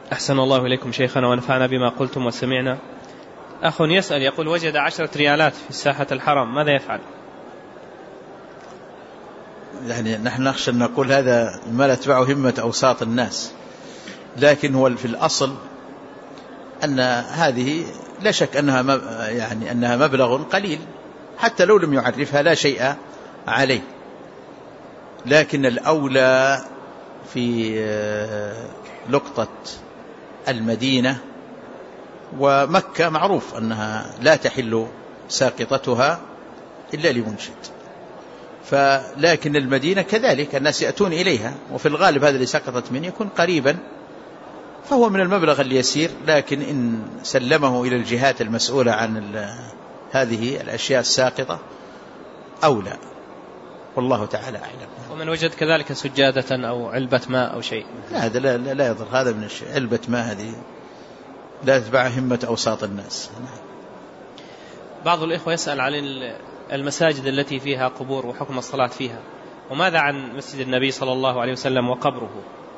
أحسن الله إليكم شيخنا ونفعنا بما قلتم وسمعنا. أخ يسأل يقول وجد 10 ريالات في ساحة الحرم، ماذا يفعل؟ يعني نحن نخشى أن نقول هذا ما لا تبعه همة أوساط الناس، لكن هو في الأصل أن هذه لا شك أنها مبلغ قليل، حتى لو لم يعرفها لا شيء عليه، لكن الأولى في لقطة المدينة ومكة معروف أنها لا تحل ساقطتها إلا لمنشد، لكن المدينة كذلك الناس يأتون إليها، وفي الغالب هذا اللي سقطت منه يكون قريبا، فهو من المبلغ اليسير، لكن إن سلمه إلى الجهات المسؤولة عن هذه الأشياء الساقطة أولى، والله تعالى أعلم. ومن وجد كذلك سجادة أو علبة ماء أو شيء، هذا لا يضر، هذا من الشيء. علبة ماء هذه لا تتبع همة أوساط الناس. بعض الإخوة يسأل عن المساجد التي فيها قبور وحكم الصلاة فيها، وماذا عن مسجد النبي صلى الله عليه وسلم وقبره؟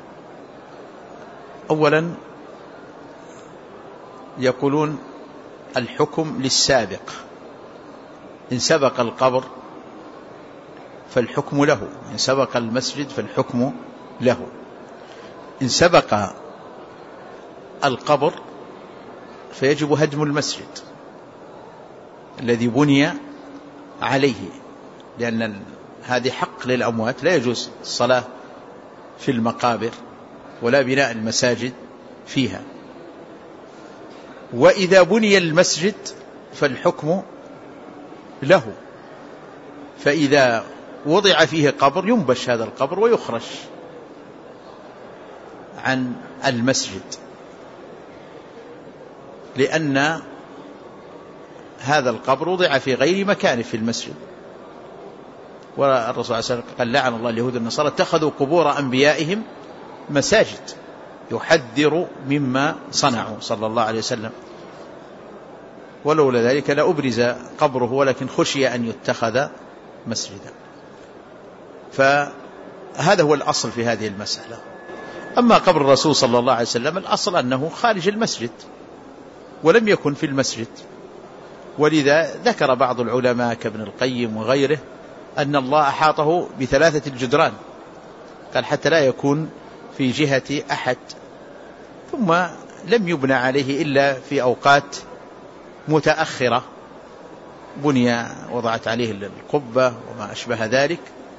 أولا يقولون الحكم للسابق، إن سبق القبر فالحكم له، إن سبق المسجد فالحكم له. إن سبق القبر فيجب هدم المسجد الذي بني عليه، لأن هذه حق للأموات، لا يجوز الصلاة في المقابر ولا بناء المساجد فيها. وإذا بني المسجد فالحكم له، فإذا وضع فيه قبر ينبش هذا القبر ويخرج عن المسجد، لأن هذا القبر وضع في غير مكانه في المسجد. والرسول صلى الله عليه وسلم قال لعن الله اليهود والنصارى اتخذوا قبور أنبيائهم مساجد، يحذر مما صنعوا صلى الله عليه وسلم، ولولا ذلك لأبرز قبره، ولكن خشي أن يتخذ مسجدا. فهذا هو الأصل في هذه المسألة. أما قبر الرسول صلى الله عليه وسلم الأصل أنه خارج المسجد ولم يكن في المسجد، ولذا ذكر بعض العلماء كابن القيم وغيره أن الله أحاطه ب3 الجدران، قال حتى لا يكون في جهة أحد، ثم لم يبنى عليه إلا في أوقات متأخرة، بني وضعت عليه القبة وما أشبه ذلك،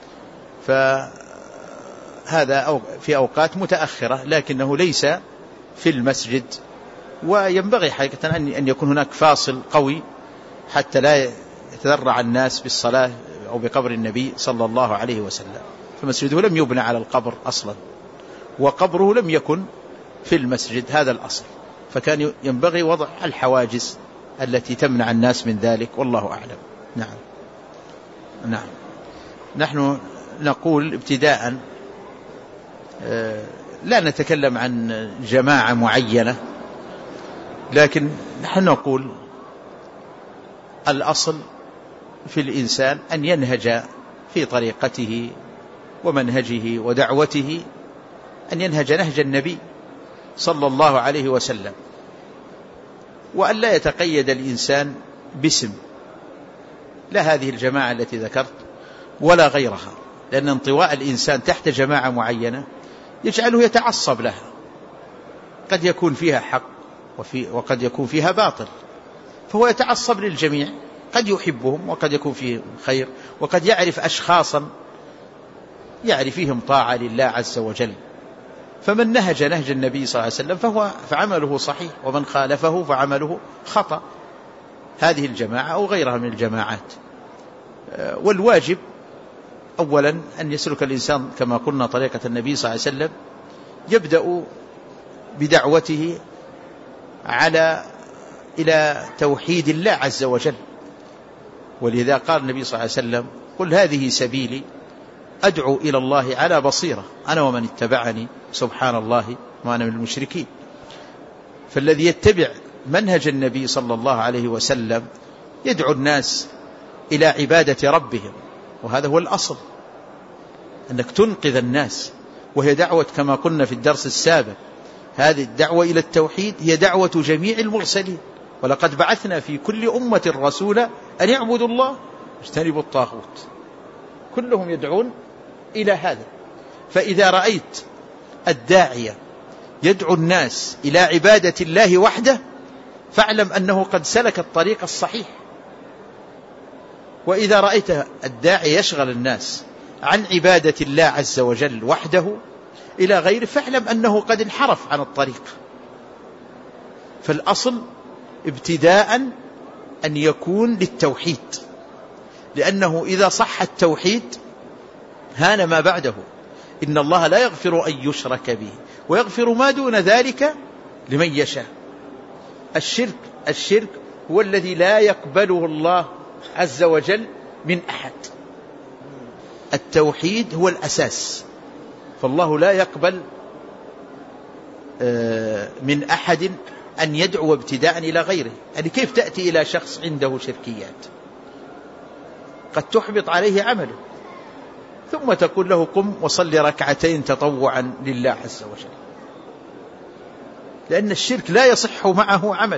فهذا في أوقات متأخرة، لكنه ليس في المسجد. وينبغي حقيقة أن يكون هناك فاصل قوي حتى لا يتذرع الناس بالصلاة أو بقبر النبي صلى الله عليه وسلم، فمسجده لم يبنى على القبر أصلا، وقبره لم يكن في المسجد، هذا الأصل، فكان ينبغي وضع الحواجز التي تمنع الناس من ذلك، والله أعلم. نعم. نحن نقول ابتداء لا نتكلم عن جماعة معينة، لكن نحن نقول الأصل في الإنسان أن ينهج في طريقته ومنهجه ودعوته، أن ينهج نهج النبي صلى الله عليه وسلم، وأن لا يتقيد الإنسان باسم، لا هذه الجماعة التي ذكرت ولا غيرها، لأن انطواء الإنسان تحت جماعة معينة يجعله يتعصب لها، قد يكون فيها حق وقد يكون فيها باطل، فهو يتعصب للجميع، قد يحبهم وقد يكون فيهم خير، وقد يعرف أشخاصا يعرف فيهم طاعة لله عز وجل، فمن نهج نهج النبي صلى الله عليه وسلم فعمله صحيح، ومن خالفه فعمله خطأ، هذه الجماعة أو غيرها من الجماعات. والواجب أولا أن يسلك الإنسان كما قلنا طريقة النبي صلى الله عليه وسلم، يبدأ بدعوته إلى توحيد الله عز وجل، ولذا قال النبي صلى الله عليه وسلم قل هذه سبيلي أدعو إلى الله على بصيرة أنا ومن اتبعني سبحان الله وأنا من المشركين. فالذي يتبع منهج النبي صلى الله عليه وسلم يدعو الناس إلى عبادة ربهم، وهذا هو الأصل، أنك تنقذ الناس، وهي دعوة كما قلنا في الدرس السابق، هذه الدعوة إلى التوحيد هي دعوة جميع المرسلين، ولقد بعثنا في كل أمة رسولا أن يعبدوا الله واجتنبوا الطاغوت، كلهم يدعون إلى هذا. فإذا رأيت الداعية يدعو الناس إلى عبادة الله وحده فاعلم أنه قد سلك الطريق الصحيح. وإذا رأيت الداعي يشغل الناس عن عبادة الله عز وجل وحده إلى غيره فاعلم أنه قد انحرف عن الطريق. فالأصل ابتداء أن يكون للتوحيد، لأنه إذا صح التوحيد هان ما بعده. إن الله لا يغفر أن يشرك به ويغفر ما دون ذلك لمن يشاء. الشرك هو الذي لا يقبله الله عز وجل من أحد. التوحيد هو الأساس، فالله لا يقبل من أحد أن يدعو ابتداء إلى غيره. يعني كيف تأتي إلى شخص عنده شركيات قد تحبط عليه عمله، ثم تقول له قم وصلي ركعتين تطوعا لله عز وجل، لأن الشرك لا يصح معه عمل.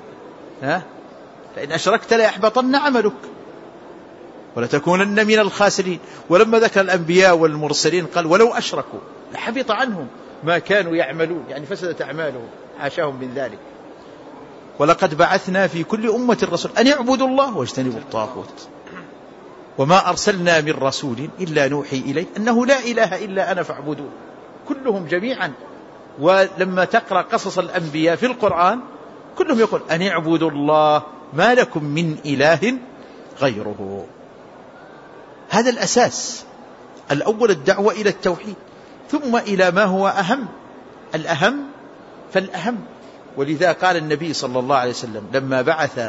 لأن أشركت لا يحبطن عملك ولتكونن من الخاسرين. ولما ذكر الأنبياء والمرسلين قال ولو أشركوا لحبط عنهم ما كانوا يعملون، يعني فسدت أعمالهم، حاشاهم من ذلك. ولقد بعثنا في كل أمة رسول أن يعبدوا الله واجتنبوا الطاغوت وما أرسلنا من رسول إلا نوحي إليه أنه لا إله إلا أنا فاعبدون، كلهم جميعا. ولما تقرأ قصص الأنبياء في القرآن كلهم يقول أن يعبدوا الله ما لكم من إله غيره. هذا الأساس الأول، الدعوة إلى التوحيد، ثم إلى ما هو أهم. الأهم فالأهم. ولذا قال النبي صلى الله عليه وسلم لما بعث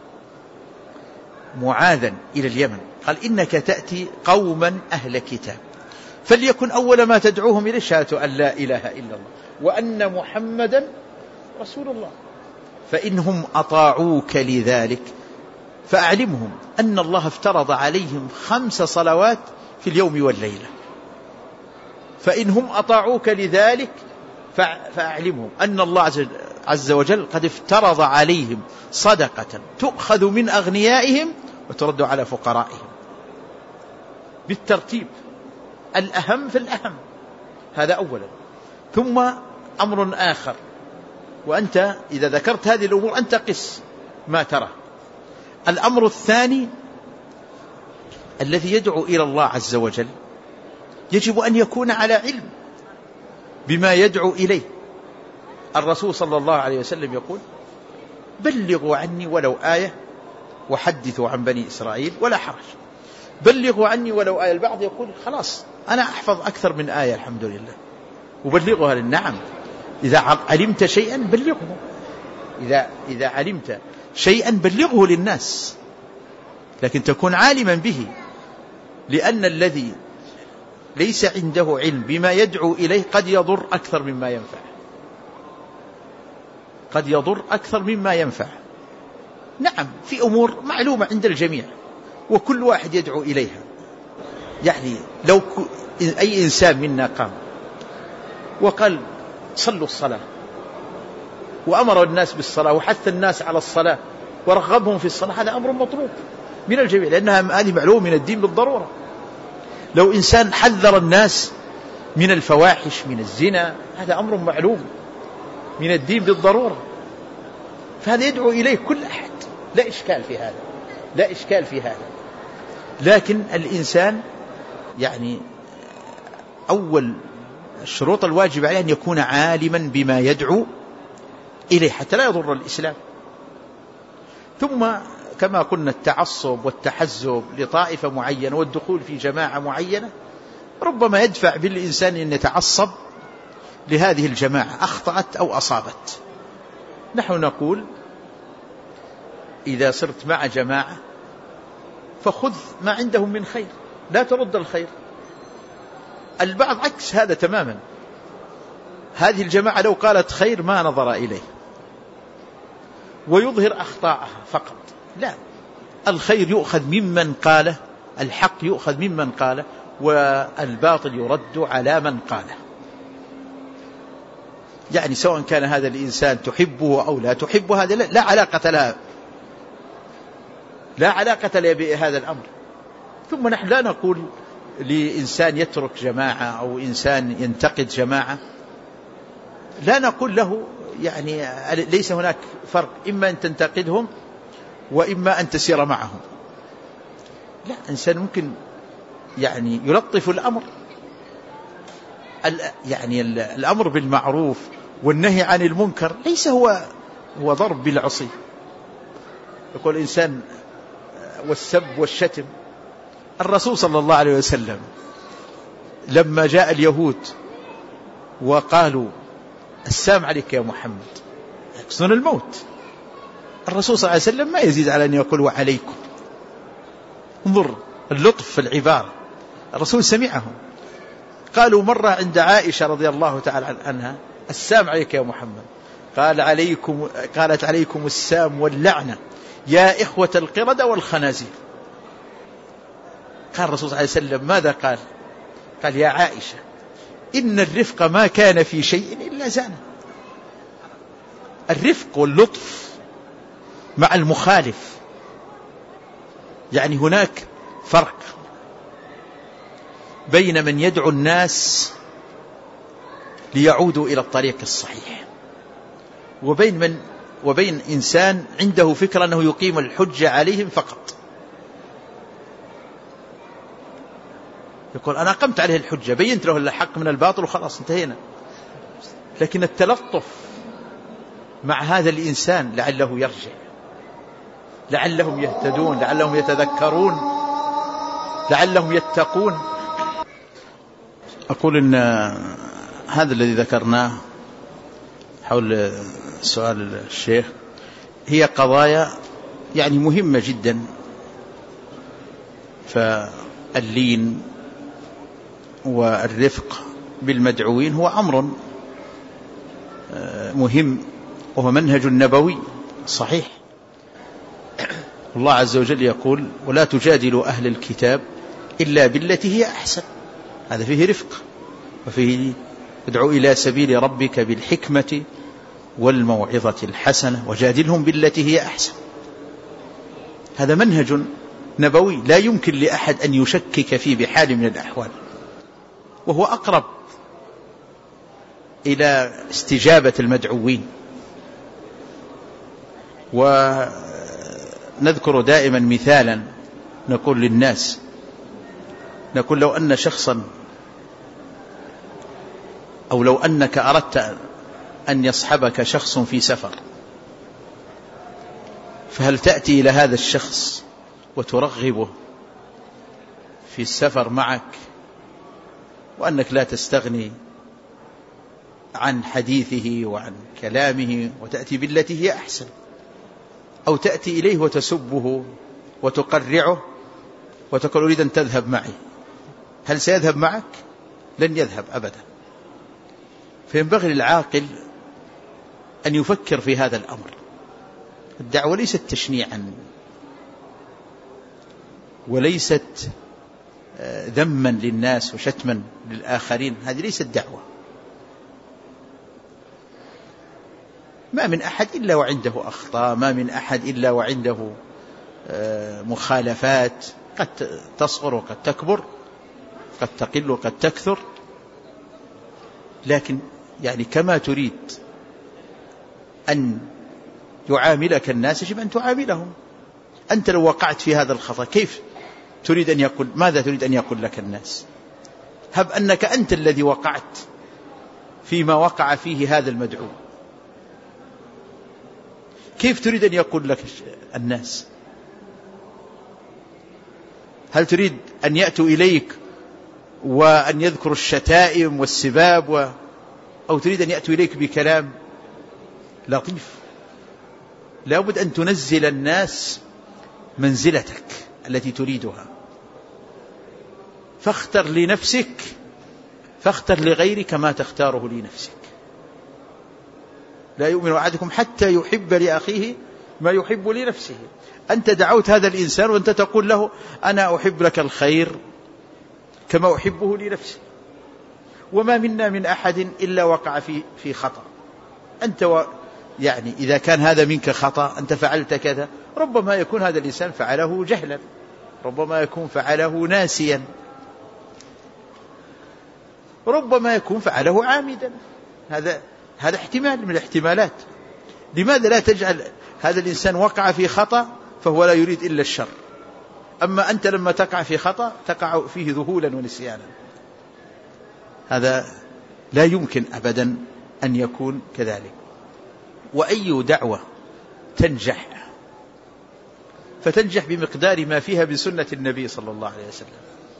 معاذا إلى اليمن قال إنك تأتي قوما أهل كتاب فليكن أول ما تدعوهم إليه شهادة أن لا إله إلا الله وأن محمدا رسول الله، فإنهم أطاعوك لذلك فأعلمهم أن الله افترض عليهم 5 صلوات في اليوم والليلة. فإنهم أطاعوك لذلك فأعلمهم أن الله عز وجل قد افترض عليهم صدقة تؤخذ من أغنيائهم وترد على فقرائهم، بالترتيب، الأهم في الأهم. هذا أولا. ثم أمر آخر، وأنت إذا ذكرت هذه الأمور أنت قس ما ترى. الأمر الثاني الذي يدعو إلى الله عز وجل يجب أن يكون على علم بما يدعو إليه. الرسول صلى الله عليه وسلم يقول بلغوا عني ولو آية وحدثوا عن بني إسرائيل ولا حرج. بلغوا عني ولو آية. البعض يقول خلاص أنا أحفظ أكثر من آية الحمد لله وبلغها للنعم. إذا علمت شيئا بلغه، إذا علمت شيئا بلغه للناس، لكن تكون عالما به، لأن الذي ليس عنده علم بما يدعو إليه قد يضر أكثر مما ينفع، قد يضر أكثر مما ينفع. نعم في أمور معلومة عند الجميع وكل واحد يدعو إليها. يعني لو أي إنسان منا قام وقال صلوا الصلاة وأمر الناس بالصلاة وحث الناس على الصلاة ورغبهم في الصلاة، هذا أمر مطلوب من الجميع، لأنها هذه معلومة من الدين بالضرورة. لو إنسان حذر الناس من الفواحش من الزنا، هذا أمر معلوم من الدين بالضرورة، فهذا يدعو إليه كل أحد، لا إشكال في هذا، لا إشكال في هذا. لكن الإنسان يعني أول الشروط الواجب عليه أن يكون عالما بما يدعو إليه حتى لا يضر الإسلام. ثم كما قلنا التعصب والتحزب لطائفة معينة والدخول في جماعة معينة ربما يدفع بالإنسان أن يتعصب لهذه الجماعة أخطأت أو أصابت. نحن نقول إذا صرت مع جماعة فخذ ما عندهم من خير، لا ترد الخير. البعض عكس هذا تماما، هذه الجماعة لو قالت خير ما نظر إليه ويظهر أخطاءها فقط. لا، الخير يؤخذ ممن قاله، الحق يؤخذ ممن قاله، والباطل يرد على من قاله. يعني سواء كان هذا الإنسان تحبه أو لا تحبه، هذا لا علاقة لها، لا علاقة لها بهذا الأمر. ثم نحن لا نقول لإنسان يترك جماعة أو إنسان ينتقد جماعة، لا نقول له يعني ليس هناك فرق، إما أن تنتقدهم وإما أن تسير معهم. لا، إنسان ممكن يعني يلطف الأمر، يعني الأمر بالمعروف والنهي عن المنكر ليس هو ضرب بالعصي. يقول الإنسان والسب والشتم. الرسول صلى الله عليه وسلم لما جاء اليهود وقالوا السلام عليك يا محمد، يقصدون الموت، الرسول صلى الله عليه وسلم ما يزيد على أن يقول وعليكم. انظر اللطف في العبارة، الرسول سمعهم. قالوا مرة عند عائشة رضي الله تعالى عنها السلام عليك يا محمد، قالت عليكم السام واللعنة يا إخوة القردة والخنازير. قال الرسول صلى الله عليه وسلم ماذا قال؟ قال يا عائشة إن الرفق ما كان في شيء إلا زانه. الرفق واللطف مع المخالف، يعني هناك فرق بين من يدعو الناس ليعودوا إلى الطريق الصحيح، وبين إنسان عنده فكرة أنه يقيم الحجة عليهم فقط. يقول أنا قمت عليه الحجة، بينت له الحق من الباطل وخلاص انتهينا. لكن التلطف مع هذا الإنسان لعله يرجع، لعلهم يهتدون، لعلهم يتذكرون، لعلهم يتقون. أقول إن هذا الذي ذكرناه حول سؤال الشيخ هي قضايا يعني مهمة جدا، فاللين والرفق بالمدعوين هو أمر مهم، وهو منهج نبوي صحيح. الله عز وجل يقول ولا تجادلوا أهل الكتاب إلا بالتي هي أحسن. هذا فيه رفق، وفيه ادعو إلى سبيل ربك بالحكمة والموعظة الحسنة وجادلهم بالتي هي أحسن. هذا منهج نبوي لا يمكن لأحد أن يشكك فيه بحال من الأحوال، وهو أقرب إلى استجابة المدعوين. ونذكر دائما مثالا نقول للناس، نقول لو أن شخصا أو لو أنك أردت أن يصحبك شخص في سفر، فهل تأتي إلى هذا الشخص وترغبه في السفر معك، وأنك لا تستغني عن حديثه وعن كلامه وتأتي بالتي هي أحسن، أو تأتي إليه وتسبه وتقرعه وتقول أريد أن تذهب معي، هل سيذهب معك؟ لن يذهب أبدا. فينبغي للعاقل أن يفكر في هذا الأمر. الدعوة ليست تشنيعا وليست ذما للناس وشتما للآخرين، هذه ليست دعوة. ما من أحد إلا وعنده أخطاء، ما من أحد إلا وعنده مخالفات، قد تصغر وقد تكبر، قد تقل وقد تكثر، لكن يعني كما تريد أن يعاملك الناس يجب أن تعاملهم. أنت لو وقعت في هذا الخطأ كيف تريد أن يقول، ماذا تريد أن يقول لك الناس؟ هب أنك أنت الذي وقعت فيما وقع فيه هذا المدعو، كيف تريد أن يقول لك الناس؟ هل تريد أن يأتوا إليك وأن يذكروا الشتائم والسباب أو تريد أن يأتوا إليك بكلام لطيف؟ لابد أن تنزل الناس منزلتك التي تريدها. فاختر لنفسك، فاختر لغيرك ما تختاره لنفسك. لا يؤمن أحدكم حتى يحب لأخيه ما يحب لنفسه. أنت دعوت هذا الإنسان وأنت تقول له أنا أحب لك الخير كما أحبه لنفسي، وما منا من أحد إلا وقع في خطأ، أنت يعني إذا كان هذا منك خطأ أنت فعلت كذا، ربما يكون هذا الإنسان فعله جهلا، ربما يكون فعله ناسيا، ربما يكون فعله عامدا، هذا احتمال من الاحتمالات. لماذا لا تجعل هذا الإنسان وقع في خطأ فهو لا يريد إلا الشر، أما أنت لما تقع في خطأ تقع فيه ذهولا ونسيانا؟ هذا لا يمكن أبدا أن يكون كذلك. وأي دعوة تنجح فتنجح بمقدار ما فيها بسنة النبي صلى الله عليه وسلم.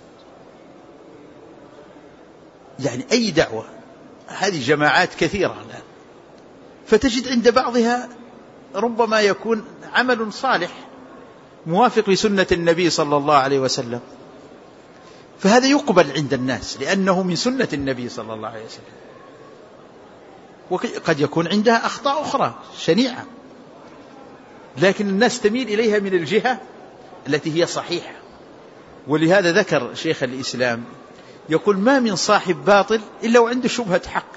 يعني أي دعوة، هذه جماعات كثيرة الآن، فتجد عند بعضها ربما يكون عمل صالح موافق لسنة النبي صلى الله عليه وسلم، فهذا يقبل عند الناس لأنه من سنة النبي صلى الله عليه وسلم. وقد يكون عندها أخطاء أخرى شنيعة، لكن الناس تميل إليها من الجهة التي هي صحيحة. ولهذا ذكر شيخ الإسلام يقول: ما من صاحب باطل إلا وعنده شبهة حق،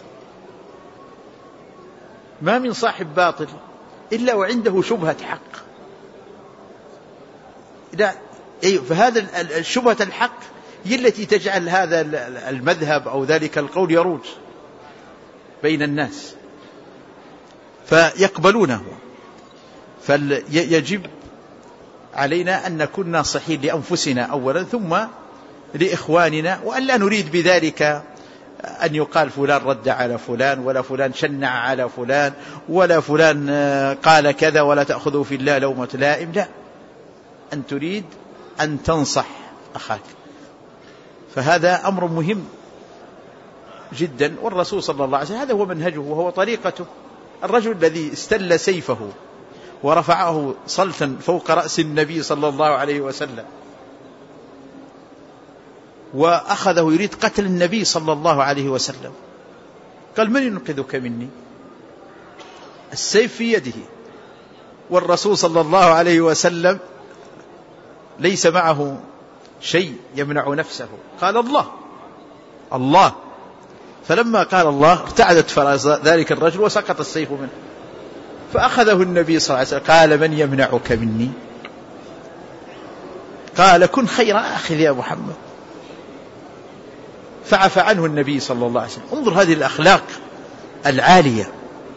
ما من صاحب باطل إلا وعنده شبهة حق. فهذا الشبهة الحق هي التي تجعل هذا المذهب أو ذلك القول يروج بين الناس فيقبلونه. فيجب علينا أن نكون ناصحين لأنفسنا أولا ثم لإخواننا، وأن لا نريد بذلك أن يقال فلان رد على فلان، ولا فلان شنع على فلان، ولا فلان قال كذا، ولا تأخذوا في الله لومة لائم. لا، أن تريد أن تنصح أخاك، فهذا أمر مهم جدا. والرسول صلى الله عليه وسلم هذا هو منهجه وهو طريقته. الرجل الذي استل سيفه ورفعه صلتا فوق رأس النبي صلى الله عليه وسلم وأخذه يريد قتل النبي صلى الله عليه وسلم، قال: من ينقذك مني؟ السيف في يده، والرسول صلى الله عليه وسلم ليس معه شيء يمنع نفسه، قال: الله. فلما قال الله ارتعدت فرس ذلك الرجل وسقط السيف منه، فأخذه النبي صلى الله عليه وسلم قال: من يمنعك مني؟ قال: كن خير آخذ يا محمد، فعفى عنه النبي صلى الله عليه وسلم. انظر هذه الأخلاق العالية.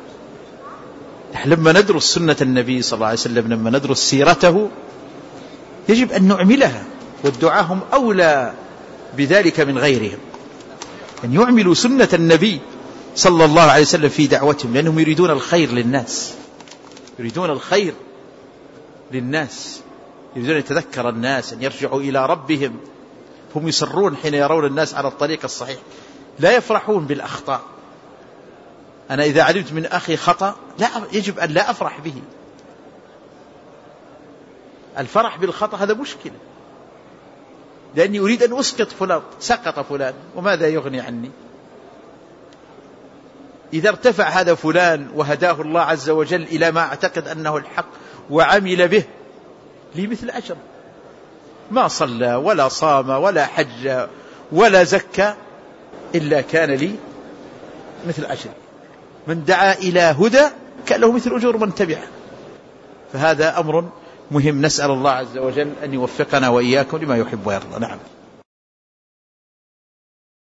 لما ندرس سنة النبي صلى الله عليه وسلم، لما ندرس سيرته، يجب أن نعملها، والدعاة هم أولى بذلك من غيرهم، أن يعملوا سنة النبي صلى الله عليه وسلم في دعوتهم، لأنهم يريدون الخير للناس، يريدون الخير للناس، يريدون أن يتذكر الناس أن يرجعوا إلى ربهم. هم يسرون حين يرون الناس على الطريق الصحيح، لا يفرحون بالأخطاء. أنا إذا علمت من أخي خطأ لا يجب أن لا أفرح به. الفرح بالخطأ هذا مشكلة، لأني أريد أن أسقط فلان، سقط فلان وماذا يغني عني؟ إذا ارتفع هذا فلان وهداه الله عز وجل إلى ما أعتقد أنه الحق وعمل به، لي مثل أجر. ما صلى ولا صام ولا حج ولا زكى إلا كان لي مثل أجر. من دعا إلى هدى كان له مثل أجور من تبعه. فهذا أمر مهم، نسأل الله عز وجل أن يوفقنا وإياكم لما يحب ويرضى. نعم.